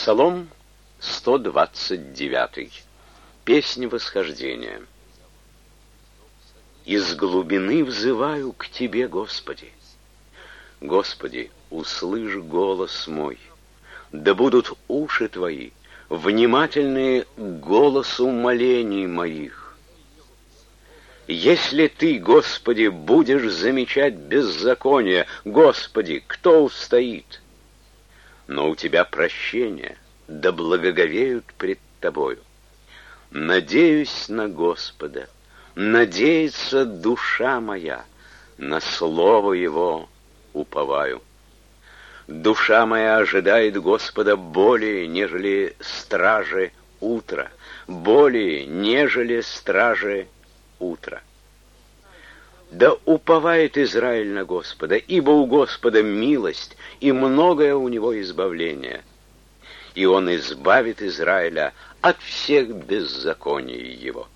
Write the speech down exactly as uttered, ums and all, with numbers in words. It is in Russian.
Псалом сто двадцать девятый. Песня восхождения. Из глубины взываю к Тебе, Господи. Господи, услышь голос мой. Да будут уши Твои внимательные к голосу молений моих. Если Ты, Господи, будешь замечать беззаконие, Господи, кто устоит? Но у Тебя прощение, да благоговеют пред Тобою. Надеюсь на Господа, надеется душа моя, на слово Его уповаю. Душа моя ожидает Господа более, нежели стражи утра, более, нежели стражи утра. Да уповает Израиль на Господа, ибо у Господа милость, и многое у Него избавление. И Он избавит Израиля от всех беззаконий его.